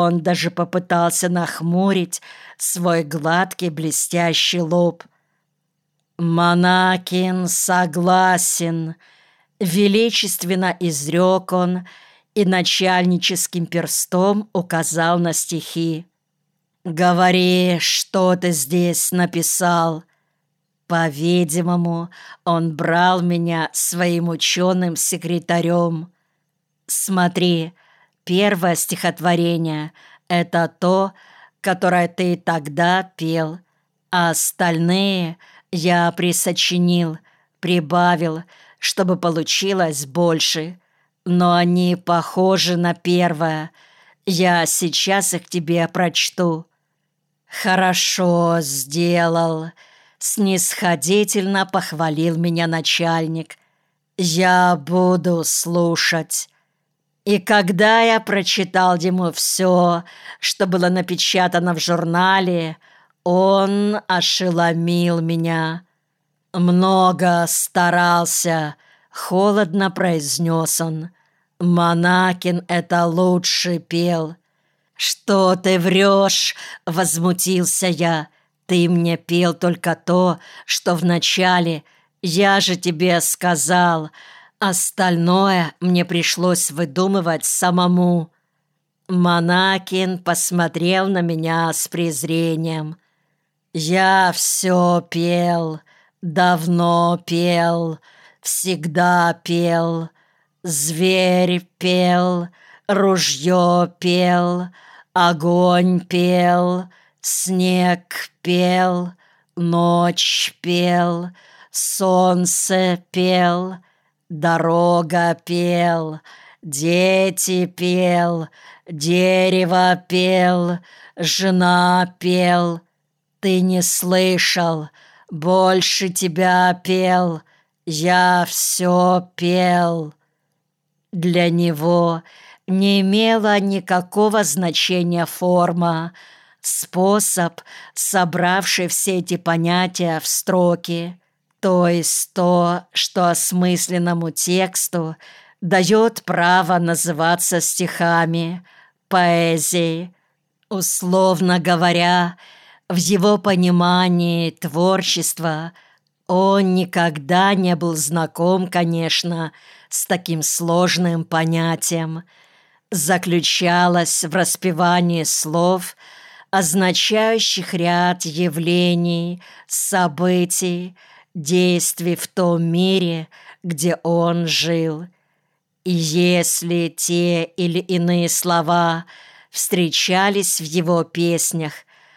Он даже попытался нахмурить свой гладкий блестящий лоб. «Монакин согласен», — величественно изрек он и начальническим перстом указал на стихи. «Говори, что ты здесь написал». По-видимому, он брал меня своим ученым секретарем. «Смотри, первое стихотворение — это то, которое ты тогда пел, а остальные я присочинил, прибавил, чтобы получилось больше, но они похожи на первое. Я сейчас их тебе прочту». «Хорошо сделал», — снисходительно похвалил меня начальник. «Я буду слушать». И когда я прочитал ему все, что было напечатано в журнале, он ошеломил меня. «Много старался», — холодно произнес он. «Монакин это лучше пел». «Что ты врешь?» — возмутился я. «Ты мне пел только то, что вначале. Я же тебе сказал. Остальное мне пришлось выдумывать самому». Монакин посмотрел на меня с презрением. «Я все пел, давно пел, всегда пел. Зверь пел, ружье пел, огонь пел, снег пел, ночь пел, солнце пел, дорога пел, дети пел, дерево пел, жена пел. Ты не слышал, больше тебя пел, я все пел». Для него не имела никакого значения форма, способ, собравший все эти понятия в строки, то есть то, что осмысленному тексту дает право называться стихами, поэзией. Условно говоря, в его понимании творчества он никогда не был знаком, конечно, с таким сложным понятием. Заключалось в распевании слов, означающих ряд явлений, событий, действий в том мире, где он жил. И если те или иные слова встречались в его песнях,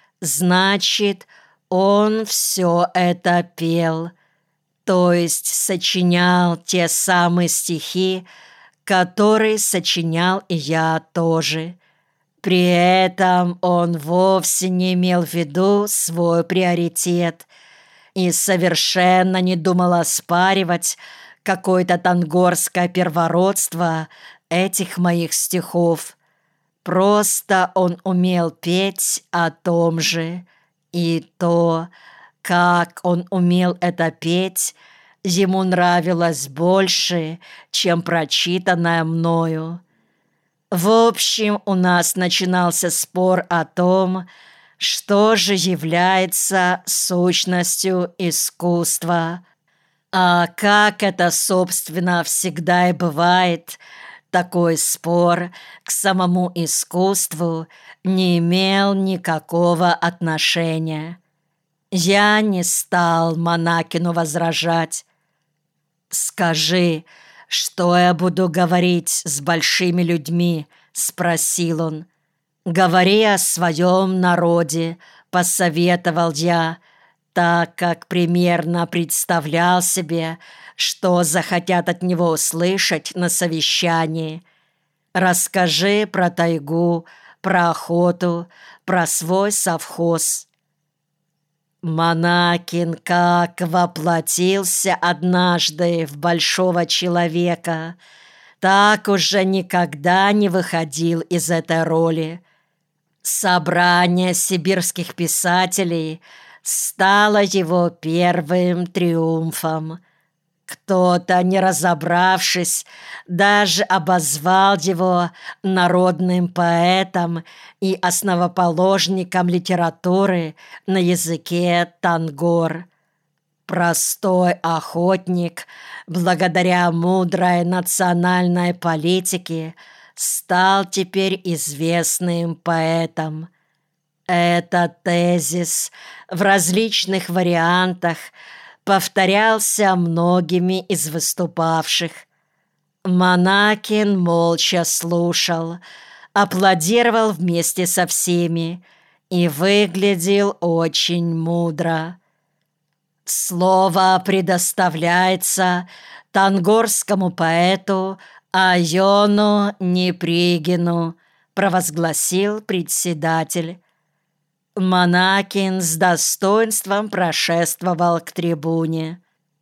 значит, он все это пел, то есть сочинял те самые стихи, которые сочинял и я тоже. При этом он вовсе не имел в виду свой приоритет и совершенно не думал оспаривать какое-то тангорское первородство этих моих стихов. Просто он умел петь о том же, и то, как он умел это петь, ему нравилось больше, чем прочитанное мною. В общем, у нас начинался спор о том, что же является сущностью искусства. А как это, собственно, всегда и бывает, такой спор к самому искусству не имел никакого отношения. Я не стал Монакину возражать. «Скажи, что я буду говорить с большими людьми?» — спросил он. «Говори о своем народе», — посоветовал я, так как примерно представлял себе, что захотят от него услышать на совещании. «Расскажи про тайгу, про охоту, про свой совхоз». Монакин как воплотился однажды в большого человека, так уже никогда не выходил из этой роли. Собрание сибирских писателей стало его первым триумфом. Кто-то, не разобравшись, даже обозвал его народным поэтом и основоположником литературы на языке тангор. Простой охотник, благодаря мудрой национальной политике, стал теперь известным поэтом. Этот тезис в различных вариантах повторялся многими из выступавших. Монакин молча слушал, аплодировал вместе со всеми и выглядел очень мудро. Слово предоставляется тангорскому поэту Айону Непригину, провозгласил председатель. Монакин с достоинством прошествовал к трибуне.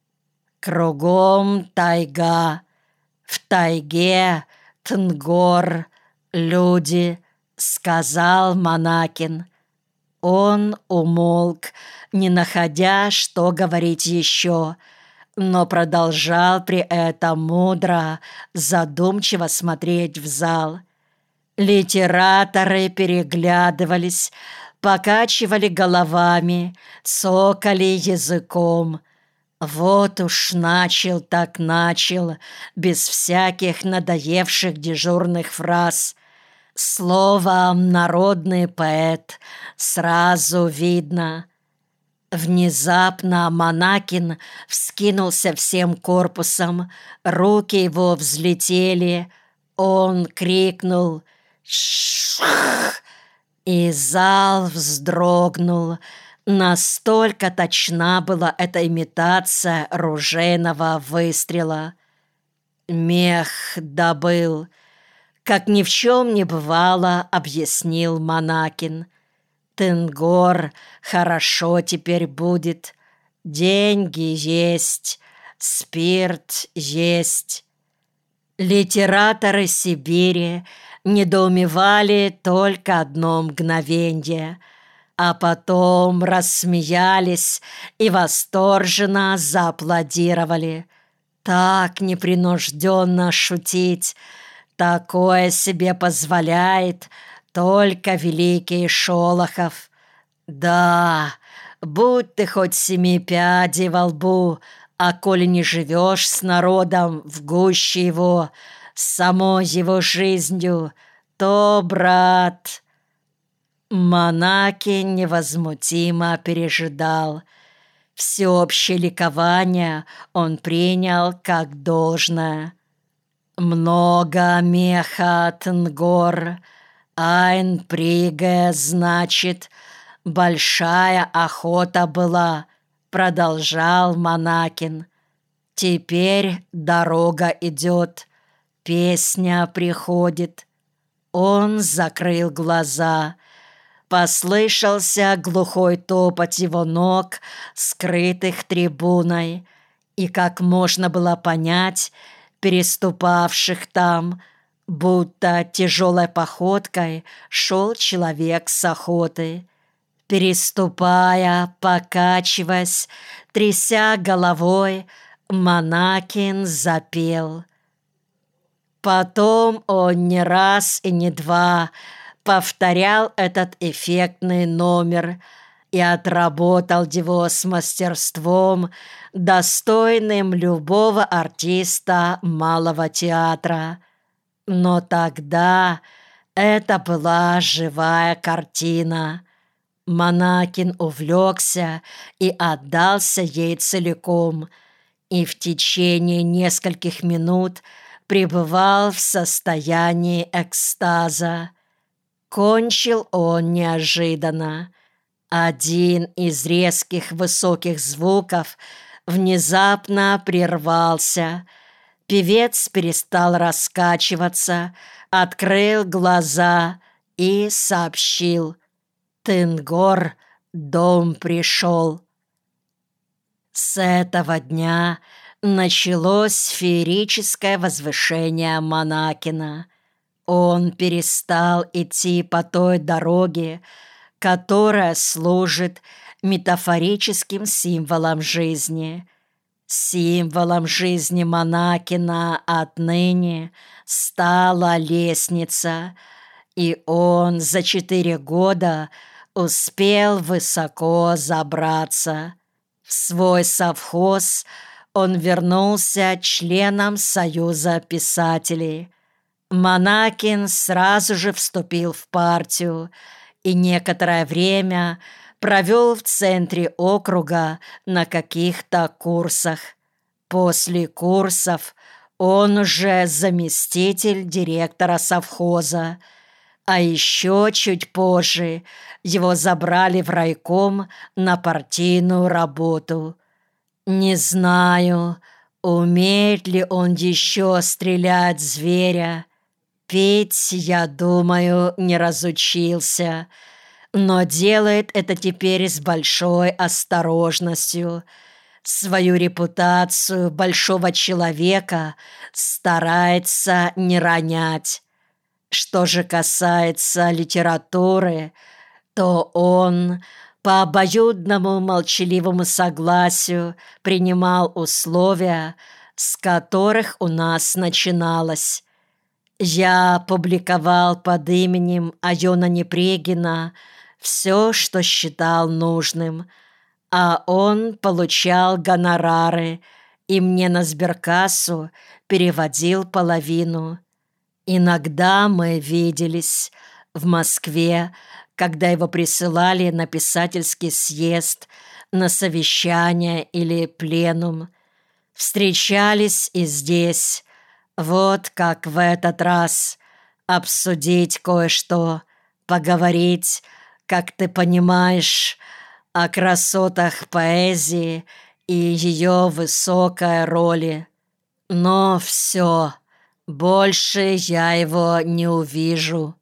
Кругом тайга, в тайге тнгор, люди, сказал Монакин. Он умолк, не находя, что говорить еще, но продолжал при этом мудро, задумчиво смотреть в зал. Литераторы переглядывались, покачивали головами, цокали языком. Вот уж начал так начал, без всяких надоевших дежурных фраз. Словом, народный поэт, сразу видно. Внезапно Монакин вскинулся всем корпусом, руки его взлетели. Он крикнул «Шах!», и зал вздрогнул. Настолько точна была эта имитация ружейного выстрела. Мех добыл. Как ни в чем не бывало, объяснил Монакин. Тынгор хорошо теперь будет. Деньги есть, спирт есть. Литераторы Сибири недоумевали только одно мгновенье, а потом рассмеялись и восторженно зааплодировали. Так непринужденно шутить, такое себе позволяет только великий Шолохов. Да, будь ты хоть 7 пядей во лбу, а коли не живешь с народом в гуще его, самой его жизнью, то, брат... Монакин невозмутимо пережидал. Всеобщее ликование он принял как должное. Много меха тнгор, айн приге, значит, большая охота была, продолжал Монакин. Теперь дорога идет, песня приходит. Он закрыл глаза. Послышался глухой топот его ног, скрытых трибуной, и, как можно было понять, переступавших там, будто тяжелой походкой шел человек с охоты. Переступая, покачиваясь, тряся головой, Монакин запел. Потом он не раз и не два повторял этот эффектный номер и отработал его с мастерством, достойным любого артиста малого театра. Но тогда это была живая картина. Монакин увлекся и отдался ей целиком, и в течение нескольких минут пребывал в состоянии экстаза. Кончил он неожиданно. Один из резких высоких звуков внезапно прервался. Певец перестал раскачиваться, открыл глаза и сообщил: «Тынгор, дом пришел». С этого дня началось феерическое возвышение Монакина. Он перестал идти по той дороге, которая служит метафорическим символом жизни. Символом жизни Монакина отныне стала лестница, и он за 4 года успел высоко забраться. В свой совхоз он вернулся членом Союза писателей. Монакин сразу же вступил в партию и некоторое время провел в центре округа на каких-то курсах. После курсов он уже заместитель директора совхоза, а еще чуть позже его забрали в райком на партийную работу. Не знаю, умеет ли он еще стрелять зверя. Петь, я думаю, не разучился, но делает это теперь с большой осторожностью. Свою репутацию большого человека старается не ронять. Что же касается литературы, то он по обоюдному молчаливому согласию принимал условия, с которых у нас начиналось. Я публиковал под именем Айона Непрегина все, что считал нужным, а он получал гонорары и мне на сберкассу переводил половину. Иногда мы виделись в Москве, когда его присылали на писательский съезд, на совещание или пленум. Встречались и здесь, вот как в этот раз, обсудить кое-что, поговорить, как ты понимаешь, о красотах поэзии и ее высокой роли. Но все, больше я его не увижу.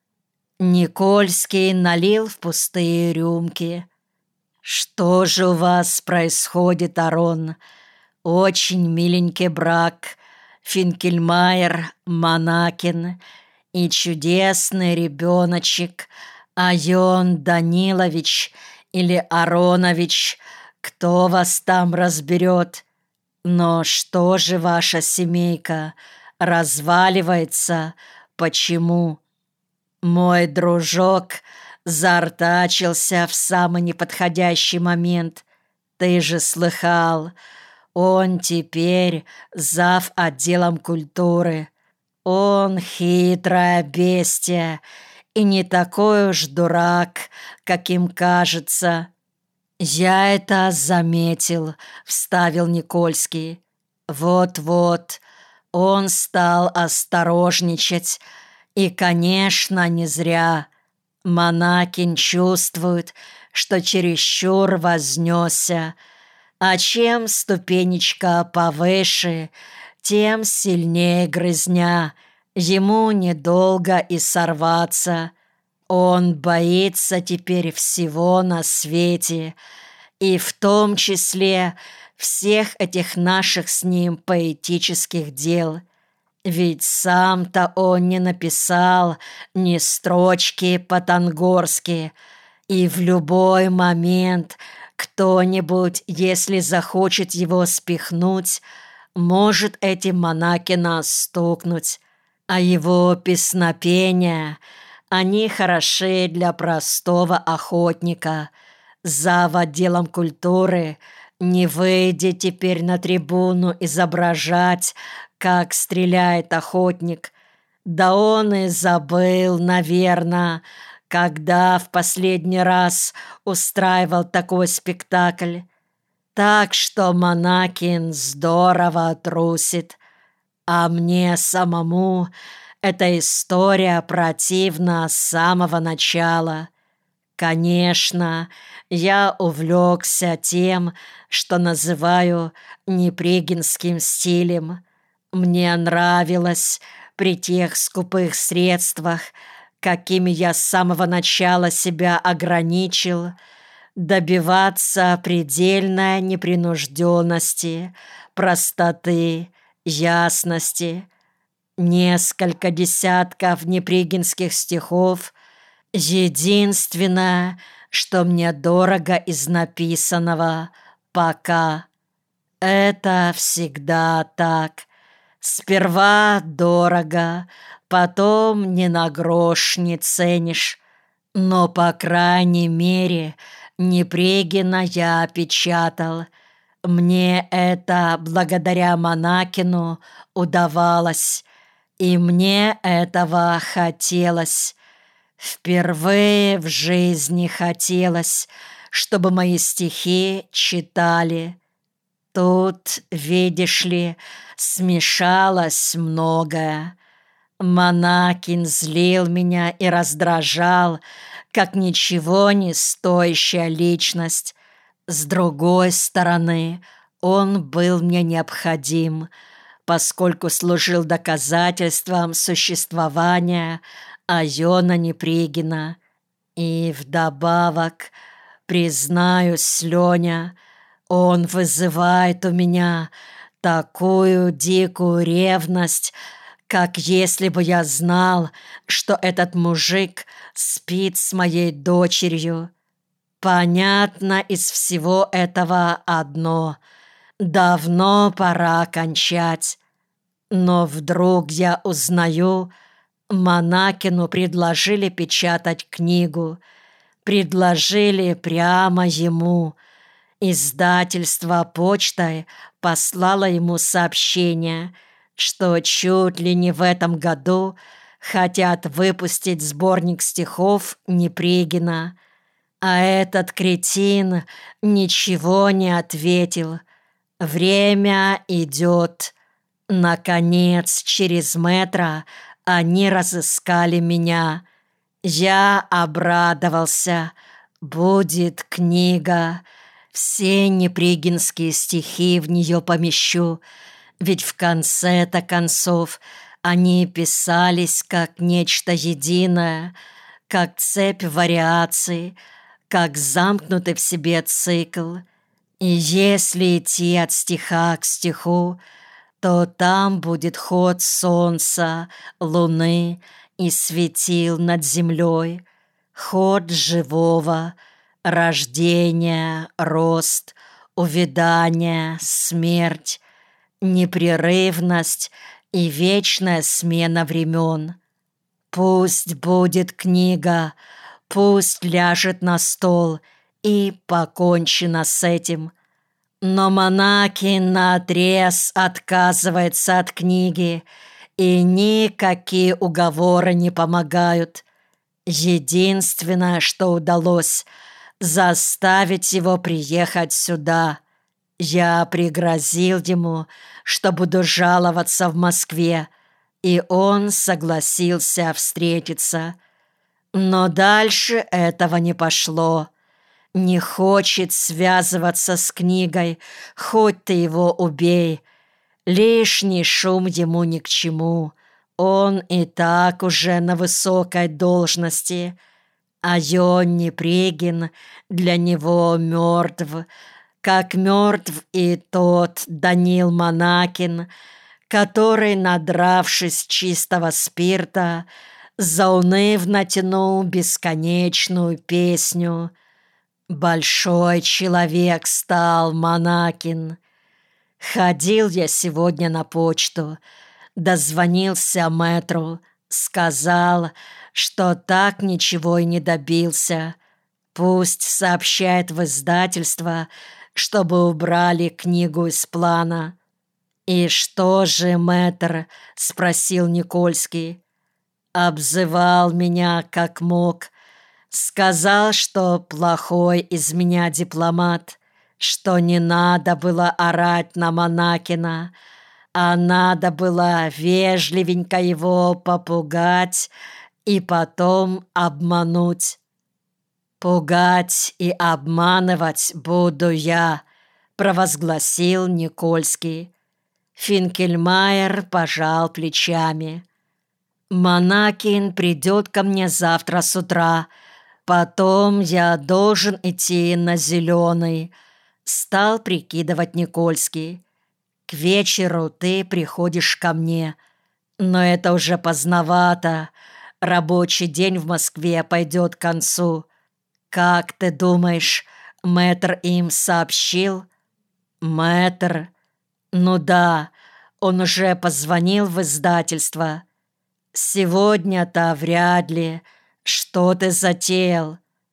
Никольский налил в пустые рюмки. «Что же у вас происходит, Арон? Очень миленький брак. Финкельмайер, Монакин и чудесный ребеночек Айон Данилович или Аронович. Кто вас там разберет? Но что же ваша семейка разваливается? Почему?» Мой дружок заортачился в самый неподходящий момент. Ты же слыхал, он теперь зав. Отделом культуры. Он хитрое бестия и не такой уж дурак, каким кажется. «Я это заметил», — вставил Никольский. «Вот-вот, он стал осторожничать. И, конечно, не зря. Монакин чувствует, что чересчур вознесся, а чем ступенечка повыше, тем сильнее грызня. Ему недолго и сорваться. Он боится теперь всего на свете, и в том числе всех этих наших с ним поэтических дел. Ведь сам-то он не написал ни строчки по-тангорски, и в любой момент кто-нибудь, если захочет его спихнуть, может этим Монакина стукнуть. А его песнопения, они хороши для простого охотника. Зав. Отделом культуры не выйдя теперь на трибуну изображать, как стреляет охотник. Да он и забыл, наверное, когда в последний раз устраивал такой спектакль. Так что Монакин здорово трусит. А мне самому эта история противна с самого начала. Конечно, я увлекся тем, что называю непрегинским стилем. Мне нравилось при тех скупых средствах, какими я с самого начала себя ограничил, добиваться предельной непринужденности, простоты, ясности. Несколько десятков непрегинских стихов — единственное, что мне дорого из написанного пока. Это всегда так. Сперва дорого, потом ни на грош не ценишь. Но, по крайней мере, Непрегина я печатал. Мне это благодаря Монакину удавалось, и мне этого хотелось. Впервые в жизни хотелось, чтобы мои стихи читали. Тут, видишь ли, смешалось многое. Монакин злил меня и раздражал, как ничего не стоящая личность. С другой стороны, он был мне необходим, поскольку служил доказательством существования Айона Непригина. И вдобавок, признаюсь, Леня, он вызывает у меня такую дикую ревность, как если бы я знал, что этот мужик спит с моей дочерью. Понятно из всего этого одно: давно пора кончать. Но вдруг я узнаю, Монакину предложили печатать книгу. Предложили прямо ему. Издательство почтой послало ему сообщение, что чуть ли не в этом году хотят выпустить сборник стихов Непригина. А этот кретин ничего не ответил. Время идет. Наконец, через метро они разыскали меня. Я обрадовался. Будет книга. Все непригинские стихи в нее помещу. Ведь в конце-то концов они писались как нечто единое, как цепь вариаций, как замкнутый в себе цикл. И если идти от стиха к стиху, то там будет ход солнца, луны и светил над землей, ход живого, рождение, рост, увядание, смерть, непрерывность и вечная смена времен. Пусть будет книга, пусть ляжет на стол, и покончено с этим. Но Монакин наотрез отказывается от книги, и никакие уговоры не помогают. Единственное, что удалось — заставить его приехать сюда. Я пригрозил ему, что буду жаловаться в Москве, и он согласился встретиться. Но дальше этого не пошло. Не хочет связываться с книгой, хоть ты его убей. Лишний шум ему ни к чему. Он и так уже на высокой должности. А Йон Непригин для него мертв, как мертв и тот Данил Монакин, который, надравшись чистого спирта, заунывно тянул бесконечную песню. Большой человек стал Монакин. Ходил я сегодня на почту, дозвонился мэтру, сказал, что так ничего и не добился. Пусть сообщает в издательство, чтобы убрали книгу из плана. «И что же, мэтр?» — спросил Никольский. Обзывал меня как мог. Сказал, что плохой из меня дипломат, что не надо было орать на Монакина, а надо было вежливенько его попугать и потом обмануть. «Пугать и обманывать буду я», — провозгласил Никольский. Финкельмайер пожал плечами. «Монакин придет ко мне завтра с утра. Потом я должен идти на Зеленый», — стал прикидывать Никольский. «К вечеру ты приходишь ко мне. Но это уже поздновато. Рабочий день в Москве пойдет к концу. Как ты думаешь, мэтр им сообщил?» «Мэтр? Ну да, он уже позвонил в издательство. Сегодня-то вряд ли. Что ты затеял?